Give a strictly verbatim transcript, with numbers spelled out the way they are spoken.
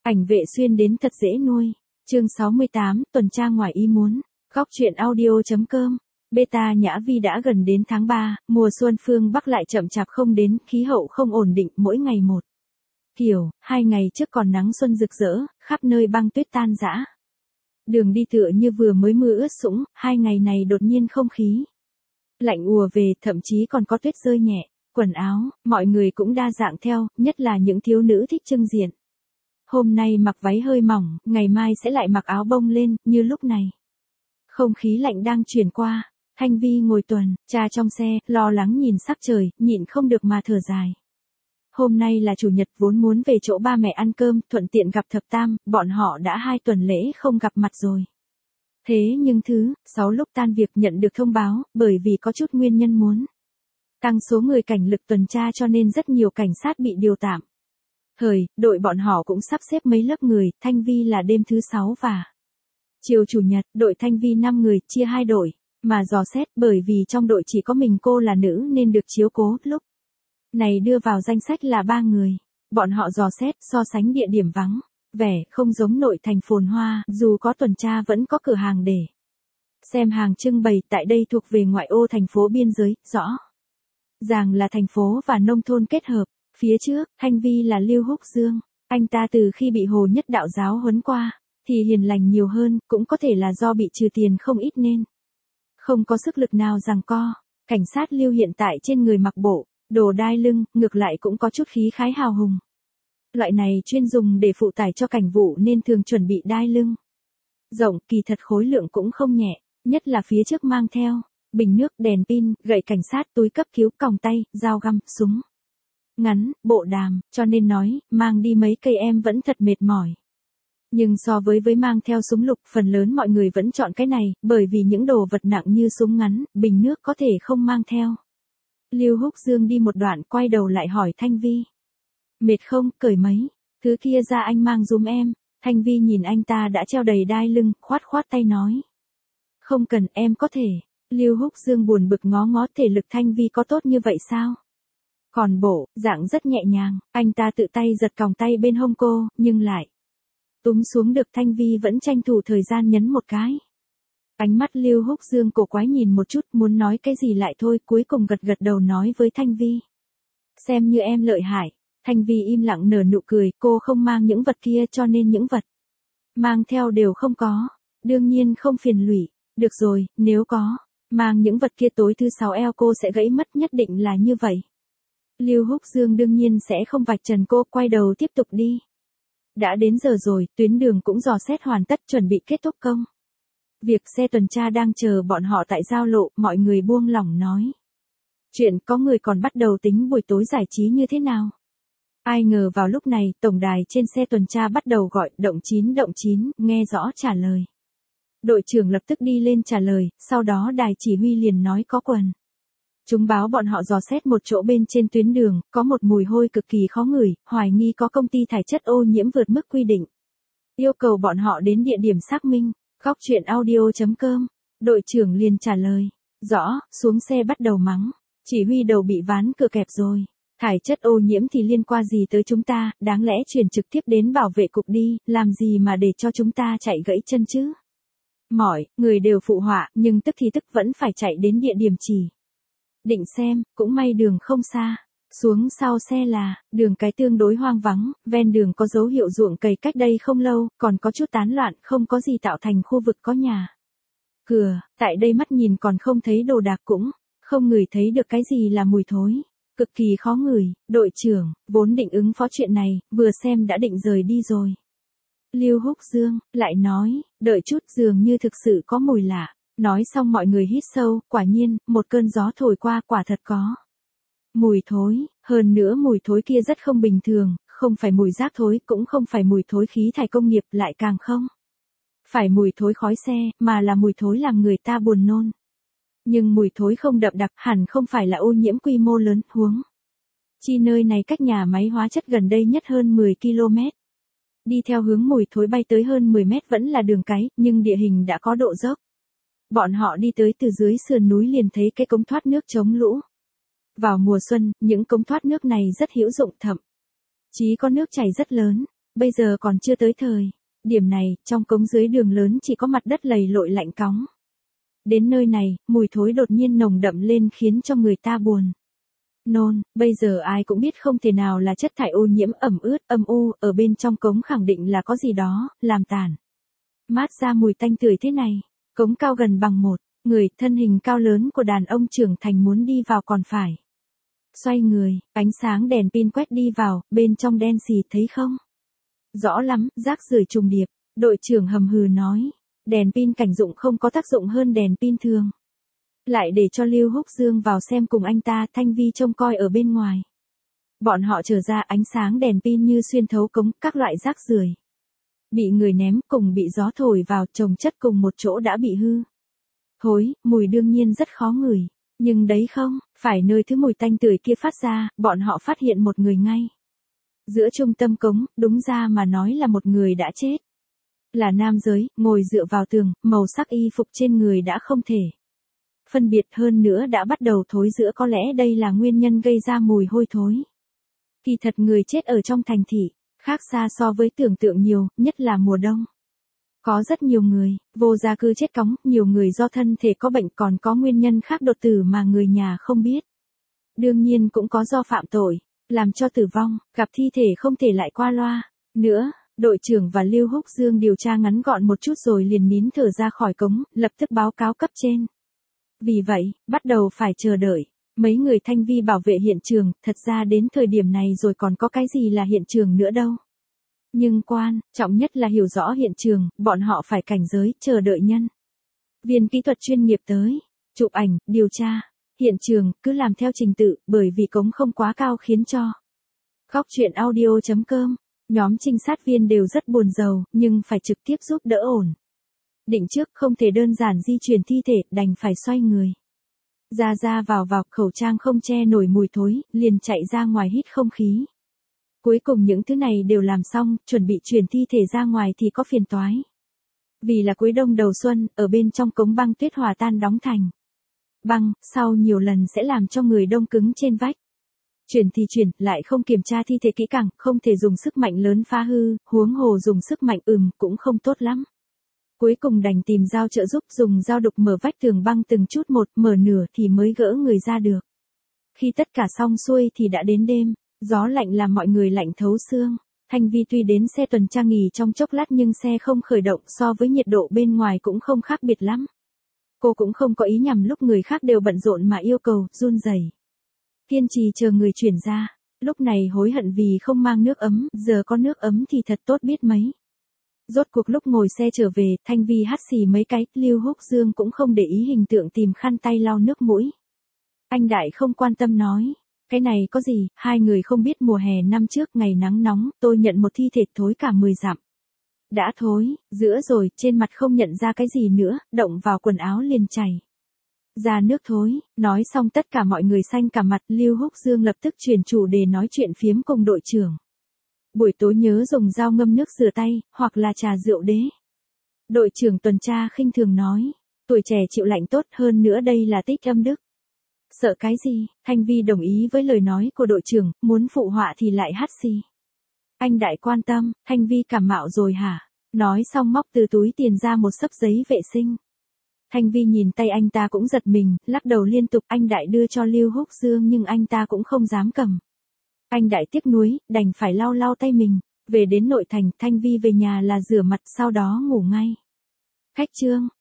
Ảnh vệ xuyên đến thật dễ nuôi. Chương sáu mươi tám, tuần tra ngoài ý muốn. Góc truyện audio.com. Beta Nhã Vi đã gần đến tháng ba, mùa xuân phương Bắc lại chậm chạp không đến, khí hậu không ổn định, mỗi ngày một kiểu, hai ngày trước còn nắng xuân rực rỡ, khắp nơi băng tuyết tan rã. Đường đi tựa như vừa mới mưa ướt sũng, hai ngày này đột nhiên không khí lạnh ùa về, thậm chí còn có tuyết rơi nhẹ. Quần áo, mọi người cũng đa dạng theo, nhất là những thiếu nữ thích trưng diện. Hôm nay mặc váy hơi mỏng, ngày mai sẽ lại mặc áo bông lên, như lúc này. Không khí lạnh đang truyền qua, Thanh Vi ngồi tuần, tra trong xe, lo lắng nhìn sắc trời, nhịn không được mà thở dài. Hôm nay là chủ nhật, vốn muốn về chỗ ba mẹ ăn cơm, thuận tiện gặp thập tam, bọn họ đã hai tuần lễ không gặp mặt rồi. Thế nhưng thứ, sáu lúc tan việc nhận được thông báo, bởi vì có chút nguyên nhân muốn tăng số người cảnh lực tuần tra cho nên rất nhiều cảnh sát bị điều tạm. Thời, đội bọn họ cũng sắp xếp mấy lớp người, Thanh Vi là đêm thứ sáu và chiều chủ nhật, đội Thanh Vi năm người, chia hai đội, mà dò xét bởi vì trong đội chỉ có mình cô là nữ nên được chiếu cố, lúc này đưa vào danh sách là ba người. Bọn họ dò xét, so sánh địa điểm vắng, vẻ không giống nội thành phồn hoa, dù có tuần tra vẫn có cửa hàng để xem hàng trưng bày, tại đây thuộc về ngoại ô thành phố biên giới, rõ ràng là thành phố và nông thôn kết hợp. Phía trước, Thanh Vi là Lưu Húc Dương, anh ta từ khi bị Hồ Nhất đạo giáo huấn qua, thì hiền lành nhiều hơn, cũng có thể là do bị trừ tiền không ít nên không có sức lực nào giằng co. Cảnh sát Lưu hiện tại trên người mặc bộ đồ đai lưng, ngược lại cũng có chút khí khái hào hùng. Loại này chuyên dùng để phụ tải cho cảnh vụ nên thường chuẩn bị đai lưng rộng, kỳ thật khối lượng cũng không nhẹ, nhất là phía trước mang theo bình nước, đèn pin, gậy cảnh sát, túi cấp cứu, còng tay, dao găm, súng ngắn, bộ đàm, cho nên nói, mang đi mấy cây em vẫn thật mệt mỏi. Nhưng so với với mang theo súng lục, phần lớn mọi người vẫn chọn cái này, bởi vì những đồ vật nặng như súng ngắn, bình nước có thể không mang theo. Lưu Húc Dương đi một đoạn, quay đầu lại hỏi Thanh Vi. Mệt không, cởi mấy thứ kia ra anh mang dùm em. Thanh Vi nhìn anh ta đã treo đầy đai lưng, khoát khoát tay nói. Không cần, em có thể. Lưu Húc Dương buồn bực ngó ngó, thể lực Thanh Vi có tốt như vậy sao? Còn bộ, dạng rất nhẹ nhàng, anh ta tự tay giật còng tay bên hông cô, nhưng lại túm xuống được. Thanh Vi vẫn tranh thủ thời gian nhấn một cái. Ánh mắt Lưu Húc Dương cổ quái nhìn một chút, muốn nói cái gì lại thôi, cuối cùng gật gật đầu nói với Thanh Vi. Xem như em lợi hại. Thanh Vi im lặng nở nụ cười, cô không mang những vật kia cho nên những vật mang theo đều không có. Đương nhiên không phiền lụy. Được rồi, nếu có mang những vật kia tối thứ sáu eo cô sẽ gãy mất, nhất định là như vậy. Lưu Húc Dương đương nhiên sẽ không vạch trần cô, quay đầu tiếp tục đi. Đã đến giờ rồi, tuyến đường cũng dò xét hoàn tất, chuẩn bị kết thúc công việc. Xe tuần tra đang chờ bọn họ tại giao lộ, mọi người buông lỏng nói chuyện, có người còn bắt đầu tính buổi tối giải trí như thế nào. Ai ngờ vào lúc này, tổng đài trên xe tuần tra bắt đầu gọi, động chín động chín, nghe rõ trả lời. Đội trưởng lập tức đi lên trả lời, sau đó đài chỉ huy liền nói có quần chúng báo bọn họ dò xét một chỗ bên trên tuyến đường, có một mùi hôi cực kỳ khó ngửi, hoài nghi có công ty thải chất ô nhiễm vượt mức quy định. Yêu cầu bọn họ đến địa điểm xác minh. Góc truyện audio.com. Đội trưởng liền trả lời. Rõ, xuống xe bắt đầu mắng. Chỉ huy đầu bị ván cửa kẹp rồi. Thải chất ô nhiễm thì liên quan gì tới chúng ta, đáng lẽ chuyển trực tiếp đến bảo vệ cục đi, làm gì mà để cho chúng ta chạy gãy chân chứ. Mỏi, người đều phụ họa, nhưng tức thì tức vẫn phải chạy đến địa điểm chỉ định xem, cũng may đường không xa. Xuống sau xe là, đường cái tương đối hoang vắng, ven đường có dấu hiệu ruộng cày cách đây không lâu, còn có chút tán loạn, không có gì tạo thành khu vực có nhà cửa, tại đây mắt nhìn còn không thấy đồ đạc, cũng không ngửi thấy được cái gì là mùi thối, cực kỳ khó ngửi. Đội trưởng, vốn định ứng phó chuyện này, vừa xem đã định rời đi rồi. Lưu Húc Dương, lại nói, đợi chút, dường như thực sự có mùi lạ. Nói xong mọi người hít sâu, quả nhiên, một cơn gió thổi qua, quả thật có mùi thối, hơn nữa mùi thối kia rất không bình thường, không phải mùi rác thối, cũng không phải mùi thối khí thải công nghiệp, lại càng không phải mùi thối khói xe, mà là mùi thối làm người ta buồn nôn. Nhưng mùi thối không đậm đặc, hẳn không phải là ô nhiễm quy mô lớn, huống chi nơi này cách nhà máy hóa chất gần đây nhất hơn mười ki lô mét. Đi theo hướng mùi thối bay tới hơn mười mét vẫn là đường cái, nhưng địa hình đã có độ dốc. Bọn họ đi tới từ dưới sườn núi liền thấy cái cống thoát nước chống lũ. Vào mùa xuân, những cống thoát nước này rất hữu dụng, thậm chí có nước chảy rất lớn. bây giờ còn chưa tới thời. Điểm này, trong cống dưới đường lớn chỉ có mặt đất lầy lội lạnh cóng. Đến nơi này, mùi thối đột nhiên nồng đậm lên khiến cho người ta buồn nôn, bây giờ ai cũng biết không thể nào là chất thải ô nhiễm ẩm ướt, âm u, ở bên trong cống khẳng định là có gì đó, làm tản mát ra mùi tanh tưởi thế này. Cống cao gần bằng một, người, thân hình cao lớn của đàn ông trưởng thành muốn đi vào còn phải xoay người, ánh sáng đèn pin quét đi vào, bên trong đen xì thấy không? Rõ lắm, rác rưởi trùng điệp, đội trưởng hầm hừ nói, đèn pin cảnh dụng không có tác dụng hơn đèn pin thường. Lại để cho Lưu Húc Dương vào xem cùng anh ta, Thanh Vi trông coi ở bên ngoài. Bọn họ trở ra ánh sáng đèn pin như xuyên thấu cống, các loại rác rưởi bị người ném cùng bị gió thổi vào chồng chất cùng một chỗ đã bị hư. Thối, mùi đương nhiên rất khó ngửi, nhưng đấy không, phải nơi thứ mùi tanh tưởi kia phát ra, bọn họ phát hiện một người ngay. Giữa trung tâm cống, đúng ra mà nói là một người đã chết. Là nam giới, ngồi dựa vào tường, màu sắc y phục trên người đã không thể phân biệt hơn nữa đã bắt đầu thối rữa, có lẽ đây là nguyên nhân gây ra mùi hôi thối. Kỳ thật người chết ở trong thành thị, khác xa so với tưởng tượng nhiều, nhất là mùa đông. Có rất nhiều người, vô gia cư chết cóng, nhiều người do thân thể có bệnh, còn có nguyên nhân khác đột tử mà người nhà không biết. Đương nhiên cũng có do phạm tội, làm cho tử vong, gặp thi thể không thể lại qua loa. Nữa, đội trưởng và Lưu Húc Dương điều tra ngắn gọn một chút rồi liền nín thở ra khỏi cống, lập tức báo cáo cấp trên. Vì vậy, bắt đầu phải chờ đợi. Mấy người Thanh Vi bảo vệ hiện trường, thật ra đến thời điểm này rồi còn có cái gì là hiện trường nữa đâu. Nhưng quan trọng nhất là hiểu rõ hiện trường, bọn họ phải cảnh giới, chờ đợi nhân viên kỹ thuật chuyên nghiệp tới, chụp ảnh, điều tra. Hiện trường, cứ làm theo trình tự, bởi vì cống không quá cao khiến cho. Góc chuyện audio chấm com, nhóm trinh sát viên đều rất buồn rầu, nhưng phải trực tiếp giúp đỡ ổn định trước, không thể đơn giản di chuyển thi thể, đành phải xoay người. Ra ra vào vào, khẩu trang không che nổi mùi thối, liền chạy ra ngoài hít không khí. Cuối cùng những thứ này đều làm xong, chuẩn bị chuyển thi thể ra ngoài thì có phiền toái. Vì là cuối đông đầu xuân, ở bên trong cống băng tuyết hòa tan đóng thành băng, sau nhiều lần sẽ làm cho người đông cứng trên vách. Chuyển thì chuyển, lại không kiểm tra thi thể kỹ càng, không thể dùng sức mạnh lớn phá hư, huống hồ dùng sức mạnh ừm cũng không tốt lắm. Cuối cùng đành tìm dao trợ giúp, dùng dao đục mở vách tường băng từng chút một, mở nửa thì mới gỡ người ra được. Khi tất cả xong xuôi thì đã đến đêm, gió lạnh làm mọi người lạnh thấu xương. Thanh Vi tuy đến xe tuần tra nghỉ trong chốc lát nhưng xe không khởi động, so với nhiệt độ bên ngoài cũng không khác biệt lắm. Cô cũng không có ý nhằm lúc người khác đều bận rộn mà yêu cầu, run rẩy. Kiên trì chờ người chuyển ra, lúc này hối hận vì không mang nước ấm, giờ có nước ấm thì thật tốt biết mấy. Rốt cuộc lúc ngồi xe trở về, Thanh Vi hắt xì mấy cái, Lưu Húc Dương cũng không để ý hình tượng tìm khăn tay lau nước mũi. Anh Đại không quan tâm nói, cái này có gì, hai người không biết mùa hè năm trước ngày nắng nóng, tôi nhận một thi thể thối cả mười dặm. Đã thối, giữa rồi, trên mặt không nhận ra cái gì nữa, động vào quần áo liền chảy ra nước thối. Nói xong tất cả mọi người xanh cả mặt, Lưu Húc Dương lập tức chuyển chủ đề nói chuyện phiếm cùng đội trưởng. Buổi tối nhớ dùng dao ngâm nước rửa tay, hoặc là trà rượu đế. Đội trưởng tuần tra khinh thường nói, tuổi trẻ chịu lạnh tốt, hơn nữa đây là tích âm đức. Sợ cái gì? Thanh Vi đồng ý với lời nói của đội trưởng, muốn phụ họa thì lại hắt xì. Anh Đại quan tâm, Thanh Vi cảm mạo rồi hả? Nói xong móc từ túi tiền ra một xấp giấy vệ sinh. Thanh Vi nhìn tay anh ta cũng giật mình, lắc đầu liên tục. Anh Đại đưa cho Lưu Húc Dương nhưng anh ta cũng không dám cầm. Anh Đại tiếc nuối, đành phải lau lau tay mình. Về đến nội thành, Thanh Vi về nhà là rửa mặt, sau đó ngủ ngay. Khách trương,